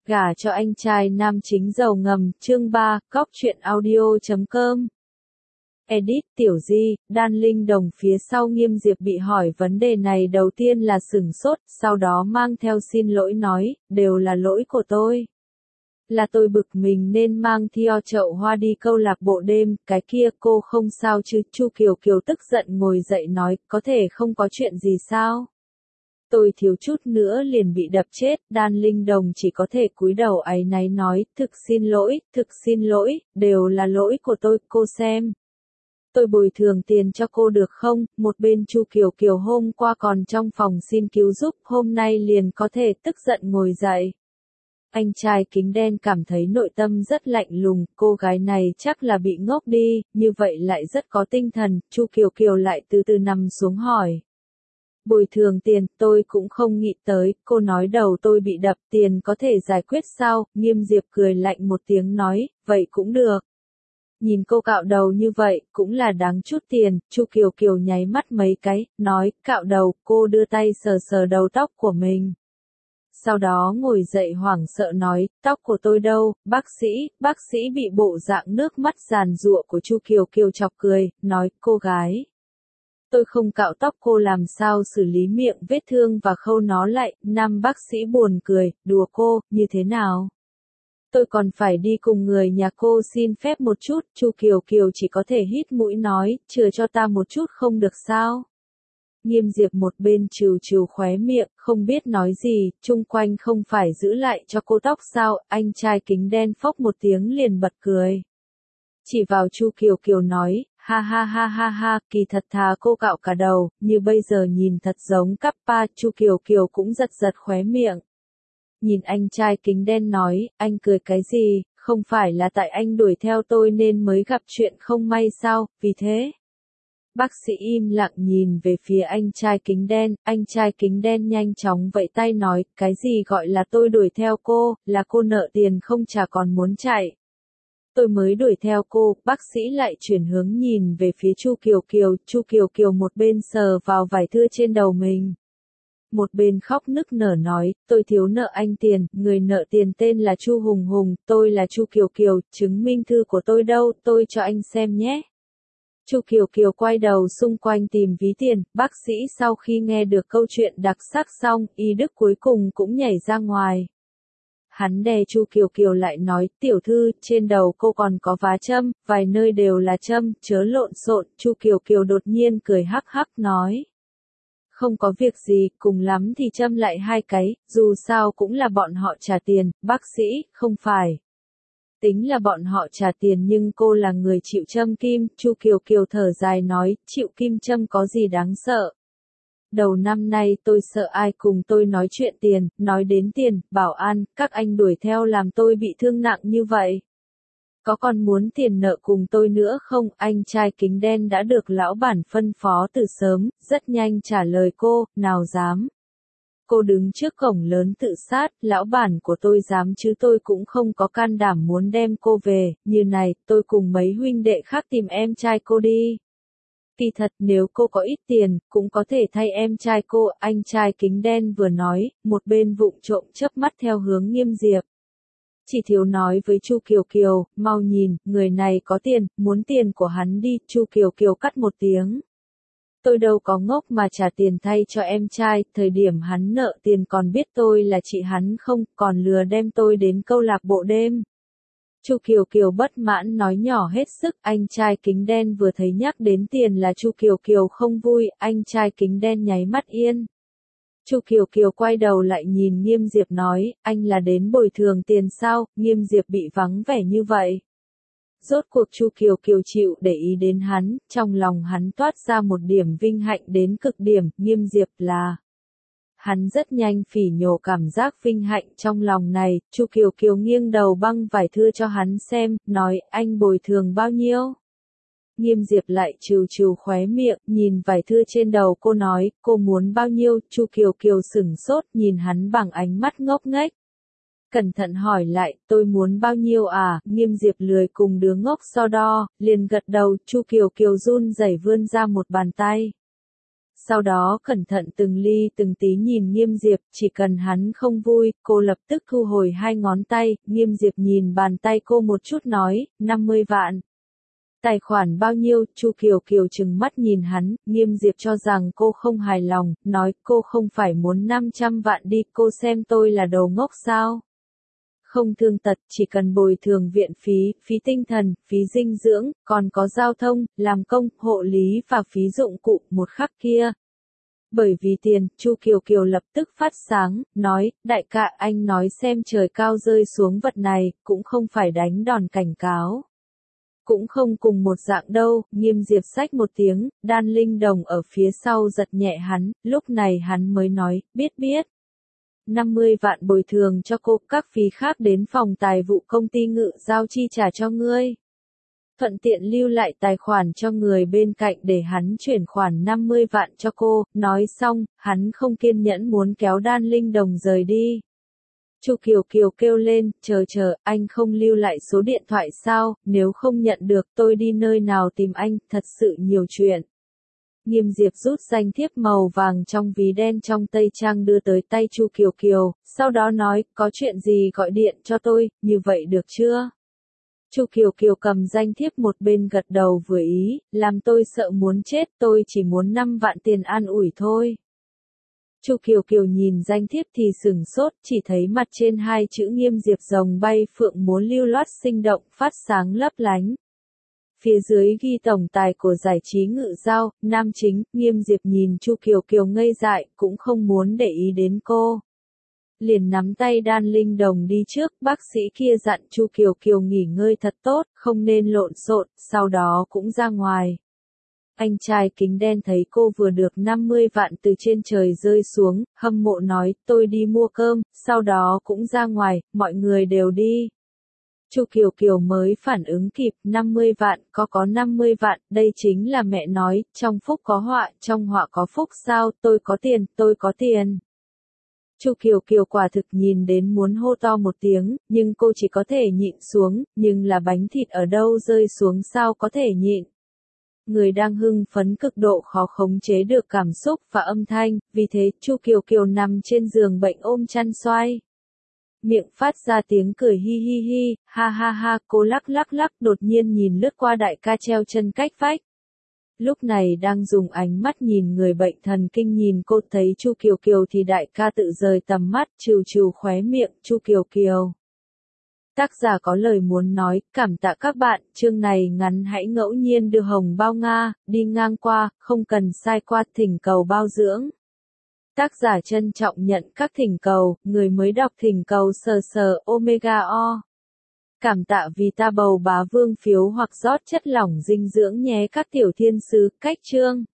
Gả cho anh trai nam chính giàu ngầm, chương 3, Cóc truyện audio.com. Edit Tiểu Di, Đan Linh Đồng phía sau Nghiêm Diệp bị hỏi vấn đề này đầu tiên là sửng sốt, sau đó mang theo xin lỗi nói, đều là lỗi của tôi. Là tôi bực mình nên mang theo chậu hoa đi câu lạc bộ đêm, cái kia cô không sao chứ, Chu Kiều Kiều tức giận ngồi dậy nói, có thể không có chuyện gì sao? Tôi thiếu chút nữa liền bị đập chết, Đan Linh Đồng chỉ có thể cúi đầu áy náy nói, thực xin lỗi, đều là lỗi của tôi, cô xem. Tôi bồi thường tiền cho cô được không? Một bên Chu Kiều Kiều hôm qua còn trong phòng xin cứu giúp, hôm nay liền có thể tức giận ngồi dậy. Anh trai kính đen cảm thấy nội tâm rất lạnh lùng, cô gái này chắc là bị ngốc đi, như vậy lại rất có tinh thần, Chu Kiều Kiều lại từ từ nằm xuống hỏi. Bồi thường tiền, tôi cũng không nghĩ tới, cô nói đầu tôi bị đập, tiền có thể giải quyết sao? Nghiêm Diệp cười lạnh một tiếng nói, vậy cũng được. Nhìn cô cạo đầu như vậy, cũng là đáng chút tiền, Chu Kiều Kiều nháy mắt mấy cái, nói, cạo đầu, cô đưa tay sờ sờ đầu tóc của mình. Sau đó ngồi dậy hoảng sợ nói, tóc của tôi đâu, bác sĩ bị bộ dạng nước mắt giàn giụa của Chu Kiều Kiều chọc cười, nói, cô gái. Tôi không cạo tóc cô làm sao xử lý miệng vết thương và khâu nó lại, nam bác sĩ buồn cười, đùa cô, như thế nào? Tôi còn phải đi cùng người nhà cô xin phép một chút, Chu Kiều Kiều chỉ có thể hít mũi nói, chừa cho ta một chút không được sao? Nghiêm Diệp một bên trừ khóe miệng, không biết nói gì, chung quanh không phải giữ lại cho cô tóc sao, anh trai kính đen phốc một tiếng liền bật cười. Chỉ vào Chu Kiều Kiều nói, ha, kỳ thật thà cô cạo cả đầu, như bây giờ nhìn thật giống Kappa, Chu Kiều Kiều cũng giật khóe miệng. Nhìn anh trai kính đen nói, anh cười cái gì, không phải là tại anh đuổi theo tôi nên mới gặp chuyện không may sao, vì thế. Bác sĩ im lặng nhìn về phía anh trai kính đen nhanh chóng vẫy tay nói, cái gì gọi là tôi đuổi theo cô, là cô nợ tiền không trả còn muốn chạy. Tôi mới đuổi theo cô, bác sĩ lại chuyển hướng nhìn về phía Chu Kiều Kiều một bên sờ vào vải thưa trên đầu mình. Một bên khóc nức nở nói, tôi thiếu nợ anh tiền, người nợ tiền tên là Chu Hùng, tôi là Chu Kiều, chứng minh thư của tôi đâu, tôi cho anh xem nhé. Chu Kiều quay đầu xung quanh tìm ví tiền, bác sĩ sau khi nghe được câu chuyện đặc sắc xong, y đức cuối cùng cũng nhảy ra ngoài. Hắn đè Chu Kiều lại nói, tiểu thư, trên đầu cô còn có vá châm, vài nơi đều là châm, chớ lộn xộn, Chu Kiều đột nhiên cười hắc nói. Không có việc gì, cùng lắm thì châm lại 2 cái, dù sao cũng là bọn họ trả tiền, bác sĩ, không phải. Tính là bọn họ trả tiền nhưng cô là người chịu châm kim, Chu Kiều thở dài nói, chịu kim châm có gì đáng sợ. Đầu năm nay tôi sợ ai cùng tôi nói chuyện tiền, nói đến tiền, bảo an, các anh đuổi theo làm tôi bị thương nặng như vậy. Có còn muốn tiền nợ cùng tôi nữa không? Anh trai kính đen đã được lão bản phân phó từ sớm, rất nhanh trả lời cô, nào dám. Cô đứng trước cổng lớn tự sát, lão bản của tôi dám chứ tôi cũng không có can đảm muốn đem cô về, như này, tôi cùng mấy huynh đệ khác tìm em trai cô đi. Kỳ thật nếu cô có ít tiền, cũng có thể thay em trai cô, anh trai kính đen vừa nói, một bên vụng trộm chớp mắt theo hướng Nghiêm Diệp. Chỉ thiếu nói với Chu Kiều, mau nhìn, người này có tiền, muốn tiền của hắn đi, Chu Kiều cắt một tiếng. Tôi đâu có ngốc mà trả tiền thay cho em trai, thời điểm hắn nợ tiền còn biết tôi là chị hắn không, còn lừa đem tôi đến câu lạc bộ đêm. Chu Kiều bất mãn nói nhỏ hết sức, anh trai kính đen vừa thấy nhắc đến tiền là Chu Kiều không vui, anh trai kính đen nháy mắt yên. Chu Kiều quay đầu lại nhìn Nghiêm Diệp nói, anh là đến bồi thường tiền sao? Nghiêm Diệp bị vắng vẻ như vậy. Rốt cuộc Chu Kiều chịu để ý đến hắn, trong lòng hắn toát ra một điểm vinh hạnh đến cực điểm, Nghiêm Diệp là. Hắn rất nhanh phỉ nhổ cảm giác vinh hạnh trong lòng này, Chu Kiều nghiêng đầu băng vải thưa cho hắn xem, nói, anh bồi thường bao nhiêu? Nghiêm Diệp lại trừ khóe miệng, nhìn vải thưa trên đầu cô nói, cô muốn bao nhiêu? Chu Kiều sửng sốt, nhìn hắn bằng ánh mắt ngốc nghếch. Cẩn thận hỏi lại, tôi muốn bao nhiêu à? Nghiêm Diệp lười cùng đứa ngốc so đo, liền gật đầu, Chu Kiều run rẩy vươn ra một bàn tay. sau đó cẩn thận từng ly từng tí nhìn Nghiêm Diệp, chỉ cần hắn không vui, cô lập tức thu hồi hai ngón tay, Nghiêm Diệp nhìn bàn tay cô một chút nói, 50 vạn. Tài khoản bao nhiêu, Chu Kiều Kiều trừng mắt nhìn hắn, Nghiêm Diệp cho rằng cô không hài lòng, nói cô không phải muốn 500 vạn đi, cô xem tôi là đồ ngốc sao? Không thương tật, chỉ cần bồi thường viện phí, phí tinh thần, phí dinh dưỡng, còn có giao thông, làm công, hộ lý và phí dụng cụ, một khắc kia. Bởi vì tiền, Chu Kiều Kiều lập tức phát sáng, nói, đại ca anh nói xem trời cao rơi xuống vật này, cũng không phải đánh đòn cảnh cáo. Cũng không cùng một dạng đâu, Nghiêm Diệp xách một tiếng, Đan Linh Đồng ở phía sau giật nhẹ hắn, lúc này hắn mới nói, biết. 50 vạn bồi thường cho cô, các phí khác đến phòng tài vụ công ty Ngự Giao chi trả cho ngươi. Thuận tiện lưu lại tài khoản cho người bên cạnh để hắn chuyển khoản 50 vạn cho cô, nói xong, hắn không kiên nhẫn muốn kéo Đan Linh Đồng rời đi. Chu Kiều Kiều kêu lên, chờ, anh không lưu lại số điện thoại sao, nếu không nhận được tôi đi nơi nào tìm anh, thật sự nhiều chuyện. Nghiêm Diệp rút danh thiếp màu vàng trong ví đen trong tây trang đưa tới tay Chu Kiều Kiều, sau đó nói, có chuyện gì gọi điện cho tôi, như vậy được chưa? Chu Kiều Kiều cầm danh thiếp một bên gật đầu vừa ý, làm tôi sợ muốn chết, tôi chỉ muốn 5 vạn tiền an ủi thôi. Chu Kiều Kiều nhìn danh thiếp thì sửng sốt, chỉ thấy mặt trên hai chữ Nghiêm Diệp rồng bay phượng múa lưu loát sinh động, phát sáng lấp lánh. Phía dưới ghi tổng tài của giải trí Ngự Giao, nam chính, Nghiêm Diệp nhìn Chu Kiều Kiều ngây dại, cũng không muốn để ý đến cô. Liền nắm tay Đan Linh Đồng đi trước, bác sĩ kia dặn Chu Kiều Kiều nghỉ ngơi thật tốt, không nên lộn xộn, sau đó cũng ra ngoài. Anh trai kính đen thấy cô vừa được 50 vạn từ trên trời rơi xuống, hâm mộ nói, tôi đi mua cơm, sau đó cũng ra ngoài, mọi người đều đi. Chu Kiều Kiều mới phản ứng kịp, 50 vạn, có 50 vạn, đây chính là mẹ nói, trong phúc có họa, trong họa có phúc sao, tôi có tiền. Chu Kiều Kiều quả thực nhìn đến muốn hô to một tiếng, nhưng cô chỉ có thể nhịn xuống, nhưng là bánh thịt ở đâu rơi xuống sao có thể nhịn. Người đang hưng phấn cực độ khó khống chế được cảm xúc và âm thanh, vì thế Chu Kiều Kiều nằm trên giường bệnh ôm chăn xoay. Miệng phát ra tiếng cười hi hi hi, ha ha ha, cô lắc, đột nhiên nhìn lướt qua đại ca treo chân cách vách. Lúc này đang dùng ánh mắt nhìn người bệnh thần kinh nhìn cô thấy Chu Kiều Kiều thì đại ca tự rời tầm mắt, trừ khóe miệng, Chu Kiều Kiều. Tác giả có lời muốn nói, cảm tạ các bạn, chương này ngắn hãy ngẫu nhiên đưa hồng bao Nga, đi ngang qua, không cần sai qua thỉnh cầu bao dưỡng. Tác giả trân trọng nhận các thỉnh cầu, người mới đọc thỉnh cầu sờ Omega O. Cảm tạ vì ta bầu bá vương phiếu hoặc rót chất lỏng dinh dưỡng nhé các tiểu thiên sứ, cách chương.